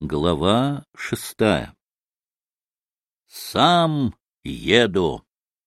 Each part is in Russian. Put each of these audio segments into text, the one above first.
Глава 6. Сам еду.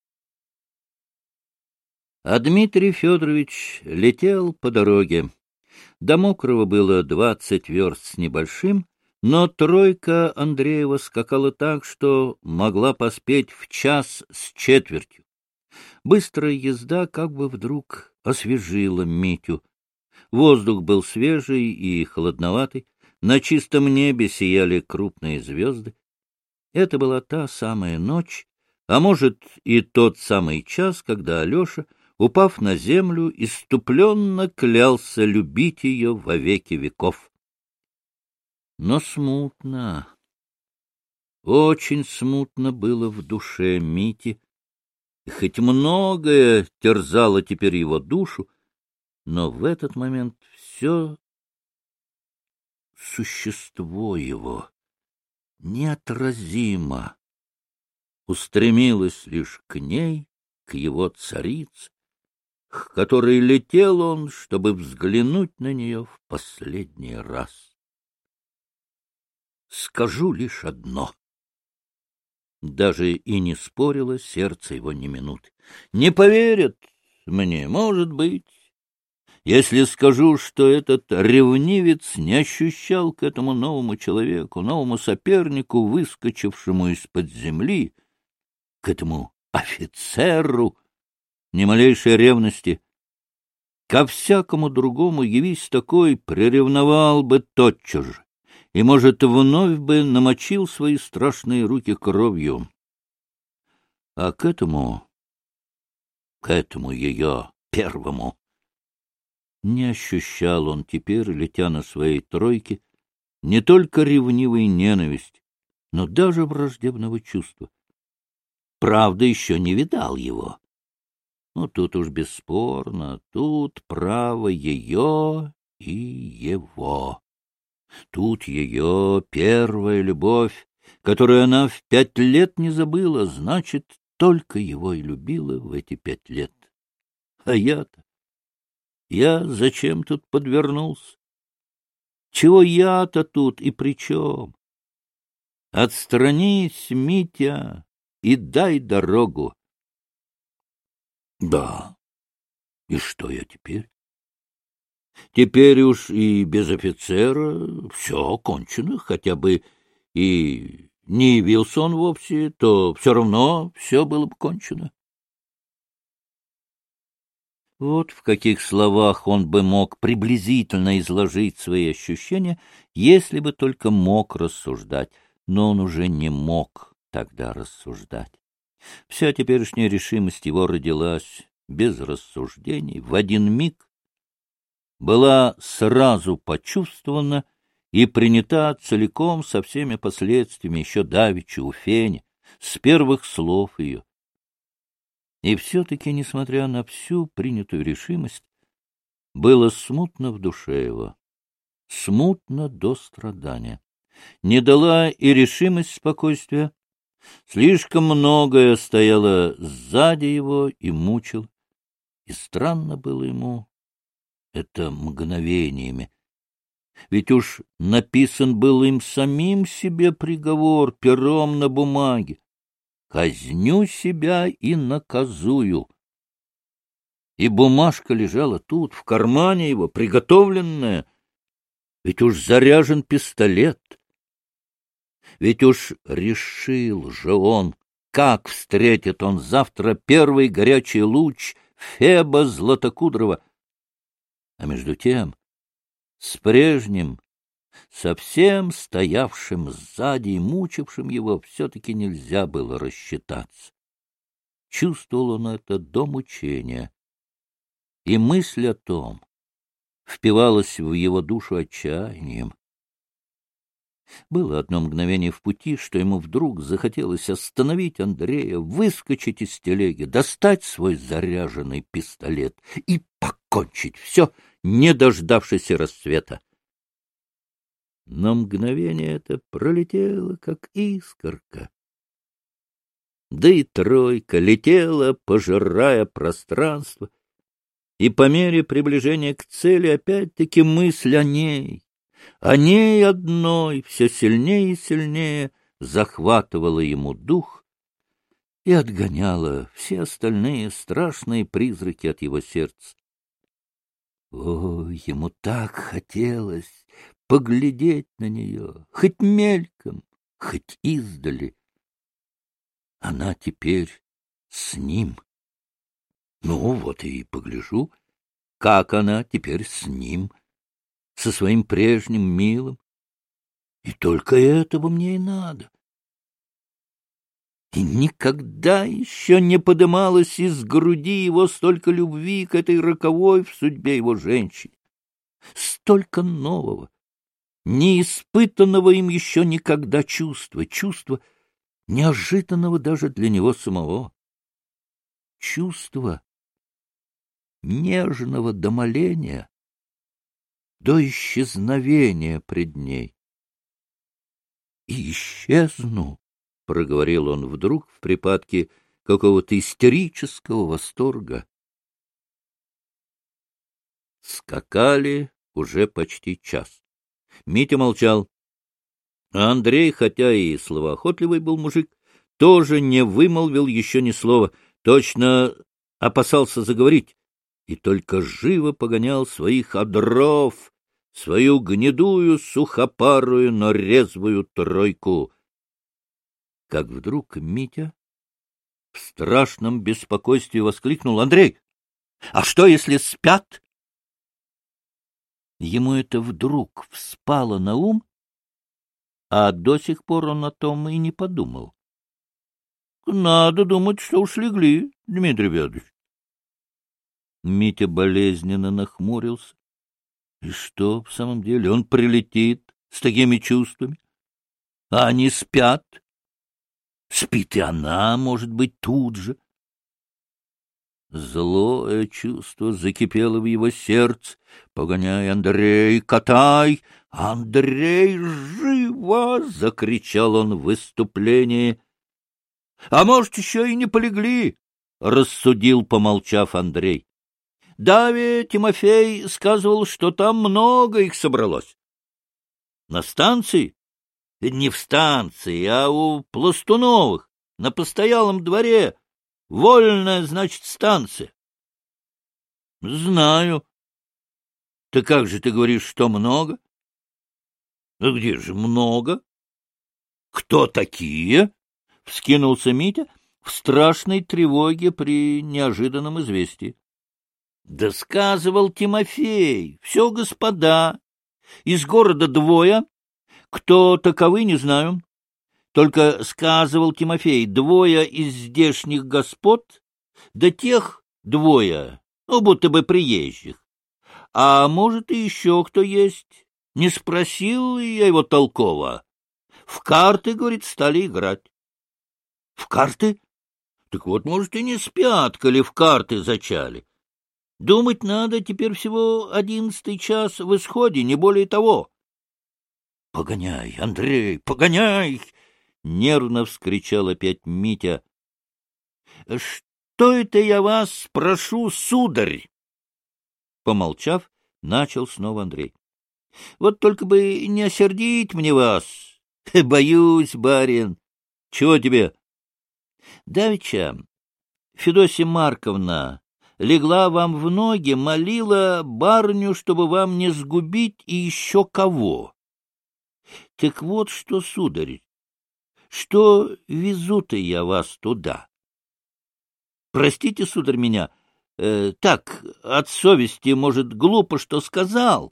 А Дмитрий Федорович летел по дороге. До Мокрого было 20 верст с небольшим, но тройка Андреева скакала так, что могла поспеть в час с четвертью. Быстрая езда как бы вдруг освежила Митю. Воздух был свежий и холодноватый, на чистом небе сияли крупные звезды. Это была та самая ночь, а может и тот самый час, когда Алеша, упав на землю, исступленно клялся любить ее во веки веков. Но смутно, очень смутно было в душе Мити, и хоть многое терзало теперь его душу, но в этот момент все существо его неотразимо устремилось лишь к ней, к его царице, к которой летел он, чтобы взглянуть на нее в последний раз. Скажу лишь одно. Даже и не спорило сердце его ни минуты. Не поверят мне, может быть, если скажу, что этот ревнивец не ощущал к этому новому человеку, новому сопернику, выскочившему из-под земли, к этому офицеру, ни малейшей ревности. Ко всякому другому, явись такой, приревновал бы тотчас же, и, может, вновь бы намочил свои страшные руки кровью. А к этому ее первому, не ощущал он теперь, летя на своей тройке, не только ревнивой ненависти, но даже враждебного чувства. Правда, еще не видал его. Ну, тут уж бесспорно, тут право ее и его. Тут ее первая любовь, которую она в 5 лет не забыла, значит, только его и любила в эти 5 лет. А я зачем тут подвернулся? Чего я-то тут и при чем? Отстранись, Митя, и дай дорогу. Да, и что я теперь? Теперь уж и без офицера все кончено, хотя бы и не явился он вовсе, то все равно все было бы кончено. Вот в каких словах он бы мог приблизительно изложить свои ощущения, если бы только мог рассуждать, но он уже не мог тогда рассуждать. Вся теперешняя решимость его родилась без рассуждений, в один миг, была сразу почувствована и принята целиком со всеми последствиями еще давеча у Фени, с первых слов ее. И все-таки, несмотря на всю принятую решимость, было смутно в душе его, смутно до страдания. Не дала и решимость спокойствия. Слишком многое стояло сзади его и мучил, и странно было ему это мгновениями. Ведь уж написан был им самим себе приговор пером на бумаге. Казню себя и наказую. И бумажка лежала тут, в кармане его, приготовленная. Ведь уж заряжен пистолет. Ведь уж решил же он, как встретит он завтра первый горячий луч Феба Златокудрова. А между тем, с прежним, совсем стоявшим сзади и мучившим его, все-таки нельзя было рассчитаться. Чувствовал он это до мучения, и мысль о том впивалась в его душу отчаянием. Было одно мгновение в пути, что ему вдруг захотелось остановить Андрея, выскочить из телеги, достать свой заряженный пистолет и покончить все, не дождавшись рассвета. Но мгновение это пролетело, как искорка. Да и тройка летела, пожирая пространство, и по мере приближения к цели опять-таки мысль о ней, О ней одной все сильнее и сильнее захватывала ему дух и отгоняла все остальные страшные призраки от его сердца. О, ему так хотелось поглядеть на нее, хоть мельком, хоть издали. Она теперь с ним. Ну, вот и погляжу, как она теперь с ним, со своим прежним милым. И только этого мне и надо. И никогда еще не подымалось из груди его столько любви к этой роковой в судьбе его женщине. Столько нового, неиспытанного им еще никогда чувства, неожиданного даже для него самого. Чувства нежного до моления, до исчезновения пред ней. И исчезну, — проговорил он вдруг в припадке какого-то истерического восторга. Скакали уже почти час. Митя молчал. А Андрей, хотя и словоохотливый был мужик, тоже не вымолвил еще ни слова, точно опасался заговорить, и только живо погонял своих одров, свою гнедую, сухопарую, но резвую тройку. Как вдруг Митя в страшном беспокойстве воскликнул: — Андрей, а что, если спят? Ему это вдруг вспало на ум, а до сих пор он о том и не подумал. — Надо думать, что уж легли, Дмитрий Федорович. Митя болезненно нахмурился. И что, в самом деле, он прилетит с такими чувствами? А они спят. Спит и она, может быть, тут же. Злое чувство закипело в его сердце. «Погоняй, Андрей, катай! Андрей, живо!» — закричал он в выступлении. «А может, еще и не полегли?» — рассудил, помолчав, Андрей. «Даве Тимофей сказывал, что там много их собралось. На станции? Не в станции, а у Пластуновых, на постоялом дворе. Вольная, значит, станция». — Знаю. — Так как же ты говоришь, что много? — А где же много? — Кто такие? — вскинулся Митя в страшной тревоге при неожиданном известии. — Да сказывал Тимофей, все господа. Из города двое. Кто таковы, не знаю. Только сказывал Тимофей, двое из здешних господ, да тех двое, ну, будто бы приезжих. А может, и еще кто есть. Не спросил я его толково. В карты, говорит, стали играть. В карты? Так вот, может, и не спят, коли в карты зачали. Думать надо, теперь всего 11 час в исходе, не более того. — Погоняй, Андрей, погоняй! — нервно вскричал опять Митя. — Что это я вас прошу, сударь? Помолчав, начал снова Андрей. — Вот только бы не осердить мне вас. Боюсь, барин. Чего тебе? Давеча Федосья Марковна легла вам в ноги, молила барыню, чтобы вам не сгубить и еще кого. Так вот что, сударь, что везу-то я вас туда? Простите, сударь, меня, так, от совести, может, глупо, что сказал.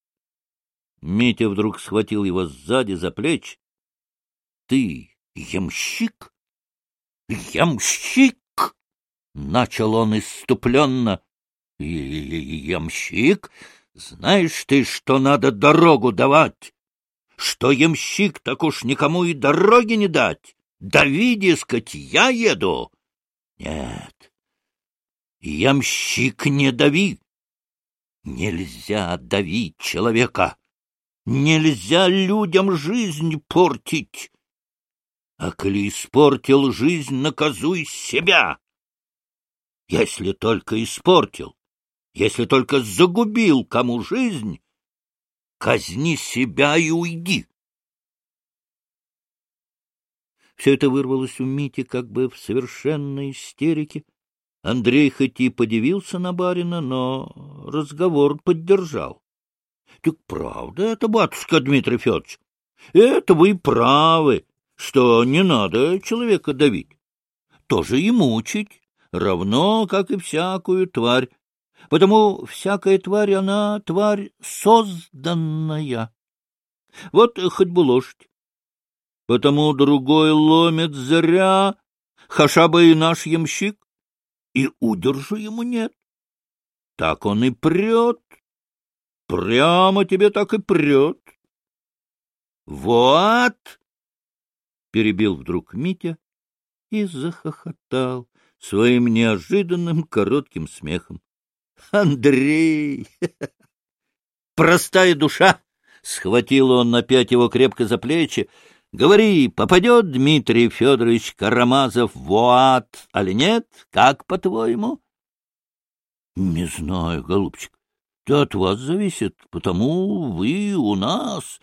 Митя вдруг схватил его сзади за плечи. — Ты ямщик? — Ямщик! — начал он исступленно. — Ямщик? Знаешь ты, что надо дорогу давать? Что ямщик, так уж никому и дороги не дать. Дави, дескать, я еду. Нет, ямщик, не дави. Нельзя давить человека. Нельзя людям жизнь портить. А коли испортил жизнь, наказуй себя. Если только испортил, если только загубил кому жизнь, казни себя и уйди. Все это вырвалось у Мити как бы в совершенной истерике. Андрей хоть и подивился на барина, но разговор поддержал. — Так правда это, батюшка Дмитрий Федорович? Это вы правы, что не надо человека давить. Тоже и мучить, равно, как и всякую тварь. Потому всякая тварь, она тварь созданная. Вот хоть бы лошадь. Потому другой ломит зря, хаша бы и наш ямщик, и удержу ему нет. Так он и прет, прямо тебе так и прет. — Вот! — перебил вдруг Митя и захохотал своим неожиданным коротким смехом. — Андрей! Простая душа! — схватил он опять его крепко за плечи. — Говори, попадет Дмитрий Федорович Карамазов в ад, али нет? Как по-твоему? — Не знаю, голубчик. Это от вас зависит, потому вы у нас.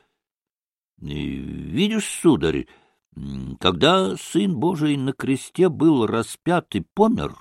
Видишь, сударь, когда Сын Божий на кресте был распят и помер,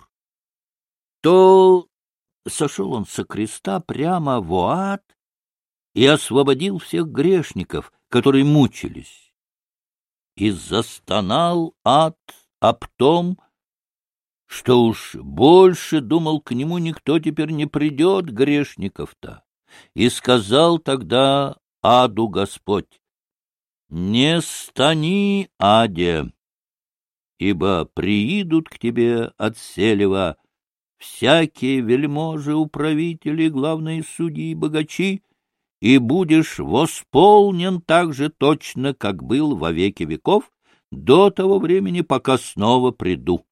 то сошел он со креста прямо в ад и освободил всех грешников, которые мучились. И застонал ад об том, что уж больше, думал, к нему никто теперь не придет, грешников-то. И сказал тогда аду Господь: «Не стани, аде, ибо приидут к тебе от селева всякие вельможи, управители, главные судьи и богачи, и будешь восполнен так же точно, как был во веки веков, до того времени, пока снова приду».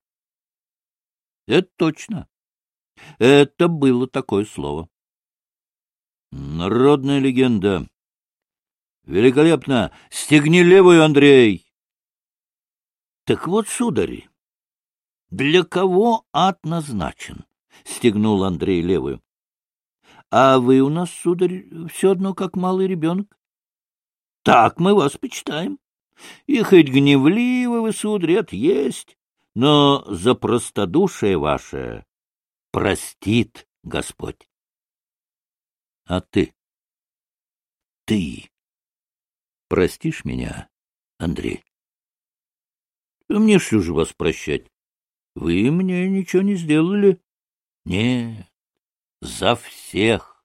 Это точно. Это было такое слово. Народная легенда. Великолепно! Стегни левую, Андрей! Так вот, сударь, для кого ад назначен? Стегнул Андрей левую. А вы у нас, сударь, все одно как малый ребенок. Так мы вас почитаем. И хоть гневливы вы, сударь, это есть, но за простодушие ваше простит Господь. А ты простишь меня, Андрей? Мне что же вас прощать? Вы мне ничего не сделали. Нет, за всех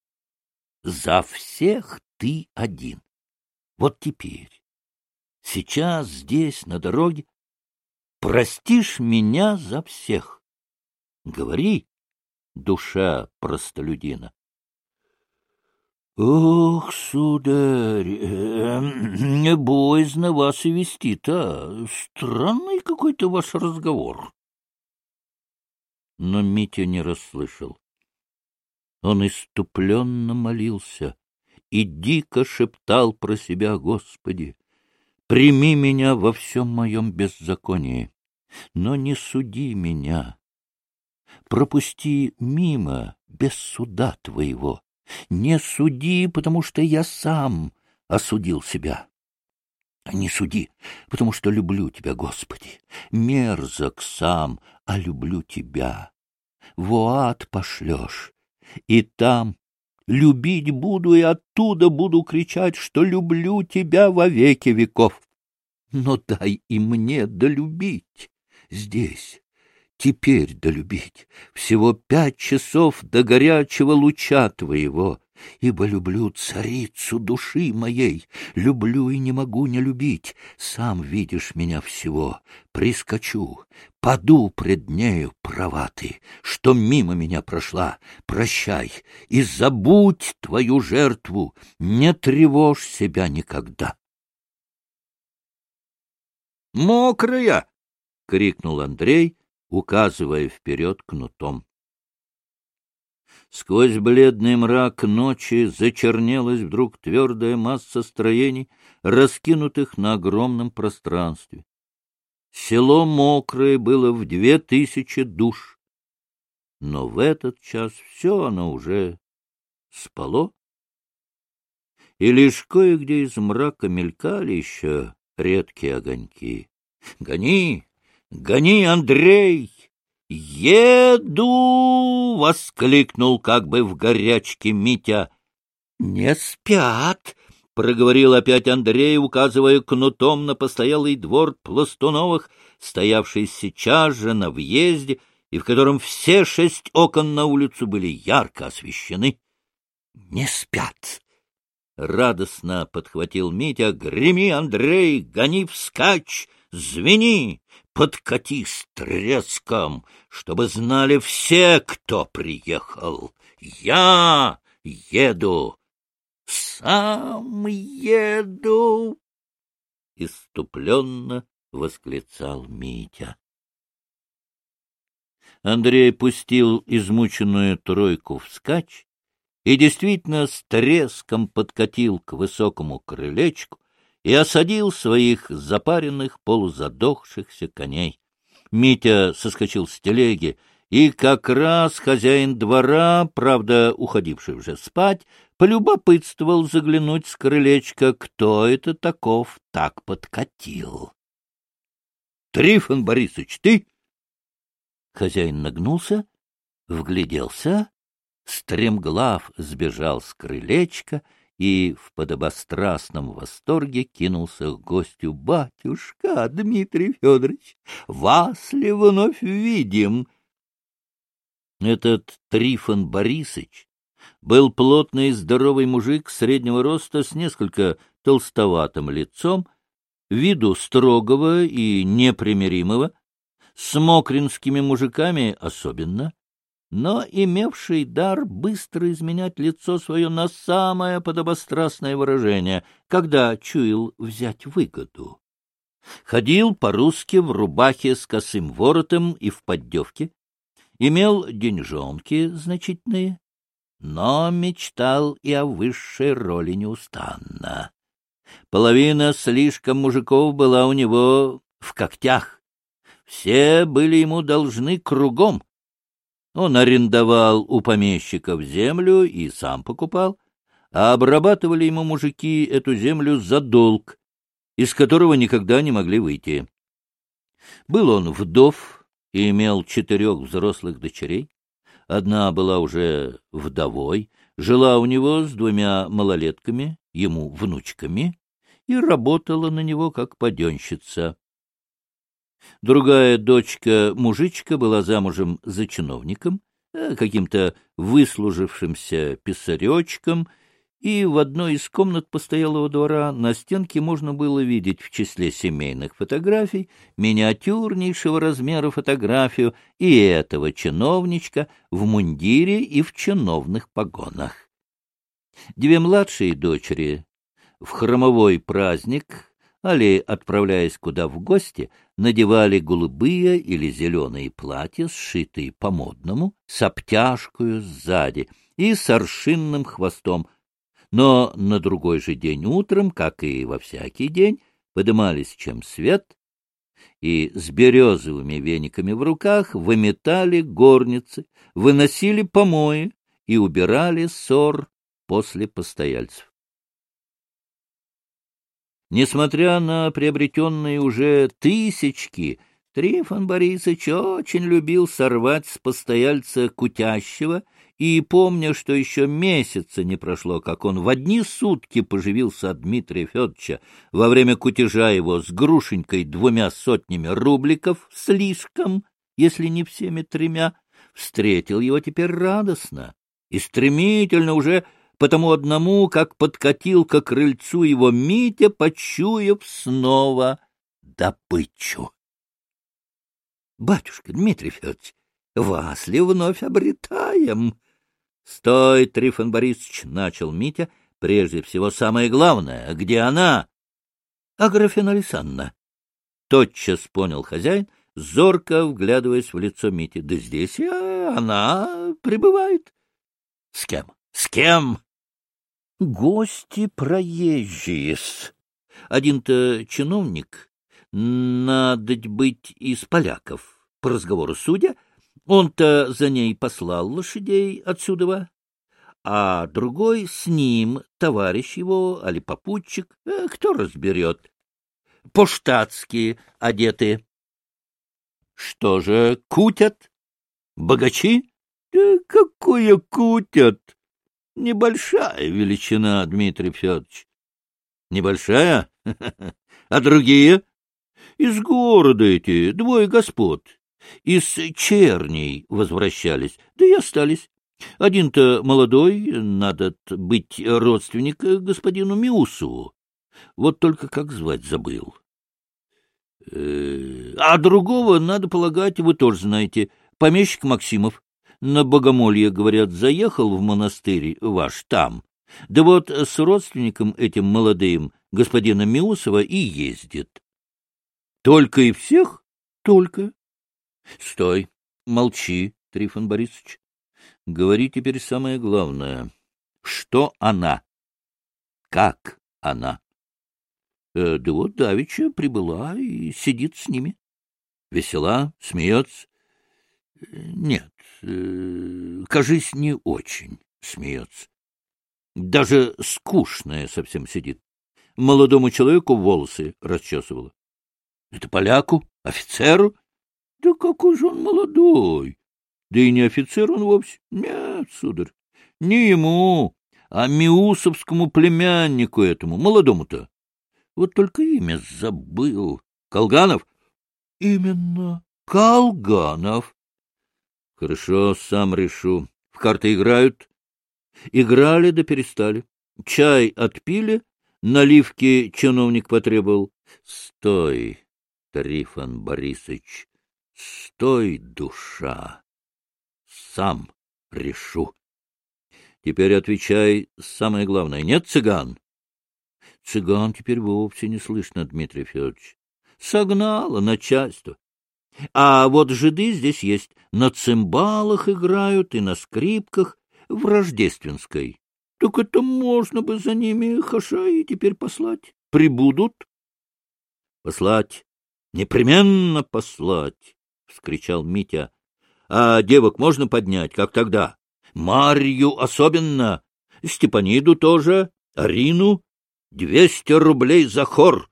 ты один. Вот теперь, сейчас, здесь, на дороге, простишь меня за всех. Говори, душа простолюдина. Ох, сударь, не боязно вас и вести-то. Странный какой-то ваш разговор. Но Митя не расслышал. Он исступленно молился и дико шептал про себя: Господи, прими меня во всем моем беззаконии, но не суди меня. Пропусти мимо без суда Твоего. Не суди, потому что я сам осудил себя. Не суди, потому что люблю Тебя, Господи. Мерзок сам, а люблю Тебя. В ад пошлешь, и там любить буду, и оттуда буду кричать, что люблю Тебя во веки веков. Но дай и мне долюбить здесь. Теперь долюбить всего 5 часов до горячего луча Твоего, ибо люблю царицу души моей, люблю и не могу не любить. Сам видишь меня всего, прискочу, паду пред нею, права Ты, что мимо меня прошла. Прощай и забудь Твою жертву, не тревожь себя никогда. «Мокрая!» — крикнул Андрей, указывая вперед кнутом. Сквозь бледный мрак ночи зачернелась вдруг твердая масса строений, раскинутых на огромном пространстве. Село Мокрое было в 2000 душ, но в этот час все оно уже спало. и лишь кое-где из мрака мелькали еще редкие огоньки. — Гони! Гони, Андрей! «Еду!» — воскликнул как бы в горячке Митя. «Не спят!» — проговорил опять Андрей, указывая кнутом на постоялый двор Пластуновых, стоявший сейчас же на въезде, и в котором все 6 окон на улицу были ярко освещены. «Не спят!» — радостно подхватил Митя. «Греми, Андрей, гони вскачь, звени, подкати с треском, чтобы знали все, кто приехал. Я еду, сам еду!» — исступленно восклицал Митя. Андрей пустил измученную тройку вскачь и действительно с треском подкатил к высокому крылечку и осадил своих запаренных, полузадохшихся коней. Митя соскочил с телеги, и как раз хозяин двора, правда, уходивший уже спать, полюбопытствовал заглянуть с крылечка, кто это таков так подкатил. — Трифон Борисович, ты? Хозяин нагнулся, вгляделся, стремглав сбежал с крылечка и в подобострастном восторге кинулся к гостю. — Батюшка, Дмитрий Федорович, вас ли вновь видим? Этот Трифон Борисович был плотный здоровый мужик среднего роста с несколько толстоватым лицом, виду строгого и непримиримого, с мокринскими мужиками особенно, но имевший дар быстро изменять лицо свое на самое подобострастное выражение, когда чуял взять выгоду. Ходил по-русски в рубахе с косым воротом и в поддевке, имел деньжонки значительные, но мечтал и о высшей роли неустанно. Половина слишком мужиков была у него в когтях. Все были ему должны кругом. Он арендовал у помещиков землю и сам покупал, а обрабатывали ему мужики эту землю за долг, из которого никогда не могли выйти. Был он вдов и имел 4 взрослых дочерей. Одна была уже вдовой, жила у него с 2 малолетками, ему внучками, и работала на него как паденщица. Другая дочка-мужичка была замужем за чиновником, каким-то выслужившимся писаречком, и в одной из комнат постоялого двора на стенке можно было видеть в числе семейных фотографий миниатюрнейшего размера фотографию и этого чиновничка в мундире и в чиновных погонах. 2 младшие дочери в хромовой праздник, али, отправляясь куда в гости, надевали голубые или зеленые платья, сшитые по-модному, с обтяжкою сзади и с аршинным хвостом, но на другой же день утром, как и во всякий день, подымались чем свет и с березовыми вениками в руках выметали горницы, выносили помои и убирали ссор после постояльцев. Несмотря на приобретенные уже тысячки, Трифон Борисович очень любил сорвать с постояльца кутящего, и, помня, что еще месяца не прошло, как он в одни сутки поживился от Дмитрия Федоровича во время кутежа его с грушенькой 200 рубликов слишком, если не всеми 3, встретил его теперь радостно и стремительно уже потому одному, как подкатил к крыльцу его Митя, почуяв снова добычу. — Батюшка Дмитрий Федорович, вас ли вновь обретаем? — Стой, Трифон Борисович, — начал Митя, — прежде всего самое главное, где она? — Аграфена Александровна. Тотчас понял хозяин, зорко вглядываясь в лицо Мити. — Да здесь она пребывает. — С кем? С кем? — Гости проезжие-с. Один-то чиновник, надоть быть из поляков, по разговору судя, он-то за ней послал лошадей отсюда, а другой с ним, товарищ его, али попутчик, кто разберет, по-штатски одеты. Что же, кутят? Богачи? Да какое кутят? Небольшая величина, Дмитрий Федорович. Небольшая? А другие? Из города эти, двое господ. Из Черней возвращались, да и остались. Один-то молодой, надо быть родственник господину Миусову. Вот только как звать забыл. А другого, надо полагать, вы тоже знаете, помещик Максимов. На богомолье, говорят, заехал в монастырь ваш там. Да вот с родственником этим молодым, господина Миусова, и ездит. Только и всех? Только. Стой, молчи, Трифон Борисович. Говори теперь самое главное. Что она? Как она? Да вот давеча прибыла и сидит с ними. Весела, смеется. Нет, кажись, не очень смеется. Даже скучная совсем сидит. Молодому человеку волосы расчесывала. Это поляку, офицеру? Да какой же он молодой! Да и не офицер он вовсе. Нет, сударь, не ему, а миусовскому племяннику этому, молодому-то. Вот только имя забыл. Колганов? Именно, Колганов. Хорошо, сам решу. В карты играют? Играли да перестали. Чай отпили, наливки чиновник потребовал. Стой, Трифон Борисович, стой, душа. Сам решу. Теперь отвечай самое главное. Нет цыган? Цыган теперь вовсе не слышно, Дмитрий Федорович. Согнало начальство. А вот жиды здесь есть. На цимбалах играют и на скрипках в Рождественской. Так это можно бы за ними хашаи теперь послать. Прибудут. Послать. Непременно послать, — вскричал Митя. А девок можно поднять, как тогда? Марью особенно. Степаниду тоже. Арину. 200 рублей за хор.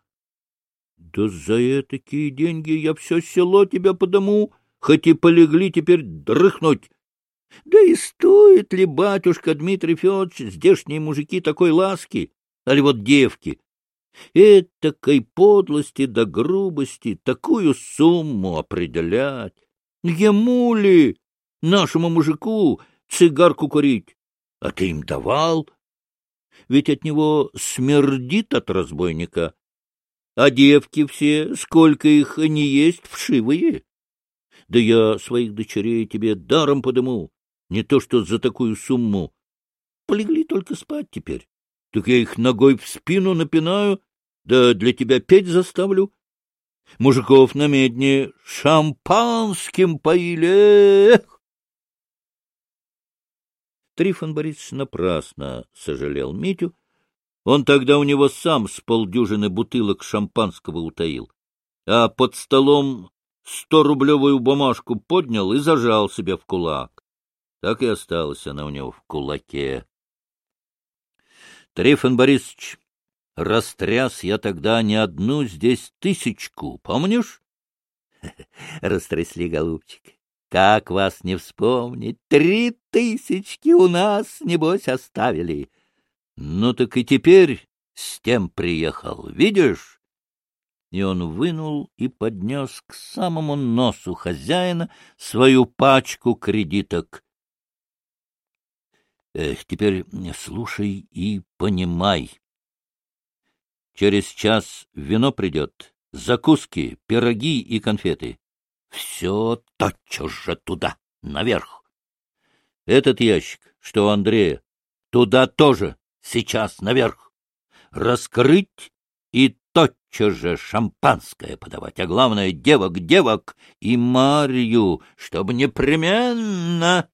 Да за такие деньги я все село тебя подыму, хоть и полегли теперь дрыхнуть. Да и стоит ли, батюшка Дмитрий Федорович, здешние мужики такой ласки, али вот девки? Этакой подлости да грубости такую сумму определять. Ему ли, нашему мужику, цигарку курить? А ты им давал? Ведь от него смердит от разбойника. А девки все, сколько их не есть, вшивые. Да я своих дочерей тебе даром подыму, не то что за такую сумму. Полегли только спать теперь. Так я их ногой в спину напинаю, да для тебя петь заставлю. Мужиков на медне шампанским поили. Эх! Трифон Борисович напрасно сожалел Митю. Он тогда у него сам с полдюжины бутылок шампанского утаил, а под столом 100-рублевую бумажку поднял и зажал себе в кулак. Так и осталась она у него в кулаке. Трифон Борисович, растряс я тогда не одну здесь 1000, помнишь? Растрясли, голубчик. Как вас не вспомнить? 3000 у нас, небось, оставили. Ну так и теперь с тем приехал, видишь? И он вынул и поднес к самому носу хозяина свою пачку кредиток. Теперь слушай и понимай. Через час вино придет, закуски, пироги и конфеты. Все тотчас же туда, наверх. Этот ящик, что у Андрея, туда тоже сейчас наверх. Раскрыть и тотчас же шампанское подавать, а главное девок и Марью, чтобы непременно...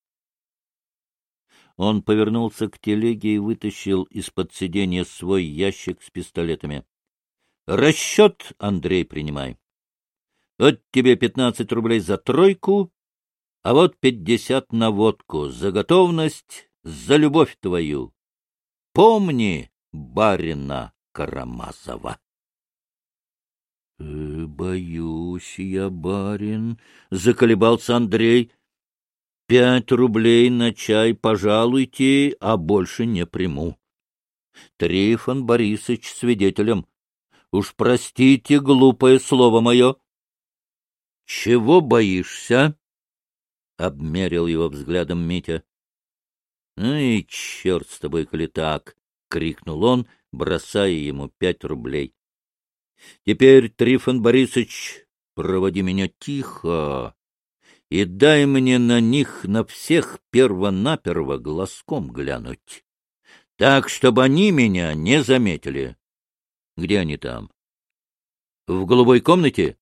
Он повернулся к телеге и вытащил из-под сиденья свой ящик с пистолетами. — Расчет, Андрей, принимай. Вот тебе 15 рублей за тройку, а вот 50 на водку. За готовность за любовь твою! Помни барина Карамазова. — Боюсь я, барин, — заколебался Андрей. — 5 рублей на чай пожалуйте, а больше не приму. Трифон Борисович свидетелем. Уж простите глупое слово мое. — Чего боишься? — обмерил его взглядом Митя. — Ну и черт с тобой, коли так! — крикнул он, бросая ему 5 рублей. — Теперь, Трифон Борисович, проводи меня тихо и дай мне на них на всех перво-наперво глазком глянуть, так, чтобы они меня не заметили. Где они там? В голубой комнате?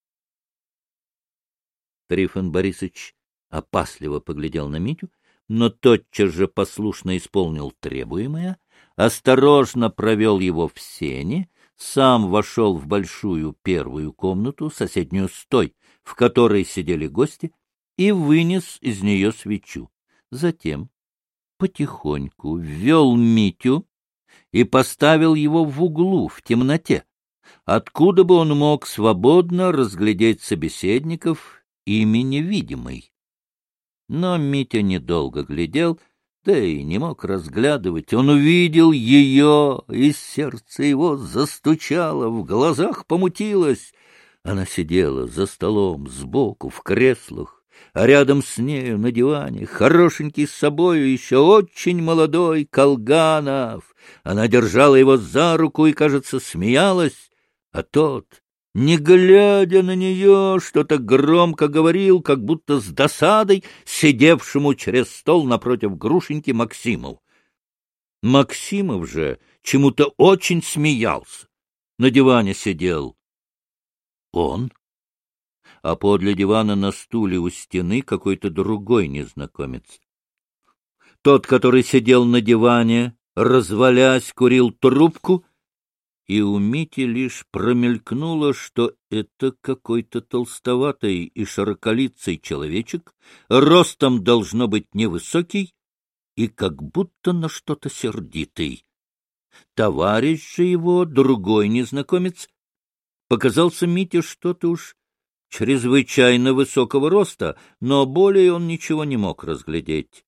Трифон Борисович опасливо поглядел на Митю, но тотчас же послушно исполнил требуемое, осторожно провел его в сени, сам вошел в большую первую комнату, соседнюю с той, в которой сидели гости, и вынес из нее свечу. Затем потихоньку ввел Митю и поставил его в углу, в темноте, откуда бы он мог свободно разглядеть собеседников, ими невидимый. Но Митя недолго глядел, да и не мог разглядывать. Он увидел ее, и сердце его застучало, в глазах помутилось. Она сидела за столом, сбоку, в креслах, а рядом с нею на диване хорошенький с собою, еще очень молодой Колганов. Она держала его за руку и, кажется, смеялась, а тот, не глядя на нее, что-то громко говорил, как будто с досадой, сидевшему через стол напротив Грушеньки Максимову. Максимов же чему-то очень смеялся. На диване сидел он, а подле дивана на стуле у стены какой-то другой незнакомец. Тот, который сидел на диване, развалясь, курил трубку, и у Мити лишь промелькнуло, что это какой-то толстоватый и широколицый человечек, ростом должно быть невысокий и как будто на что-то сердитый. Товарищ же его, другой незнакомец, показался Мите что-то уж чрезвычайно высокого роста, но более он ничего не мог разглядеть.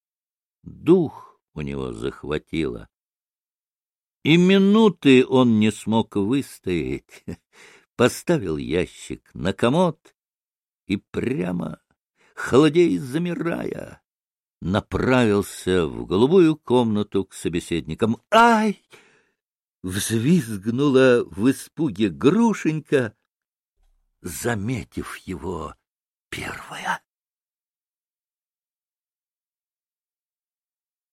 Дух у него захватило. И минуты он не смог выстоять. Поставил ящик на комод и прямо, холодея, замирая, направился в голубую комнату к собеседникам. «Ай!» — взвизгнула в испуге Грушенька, заметив его первая.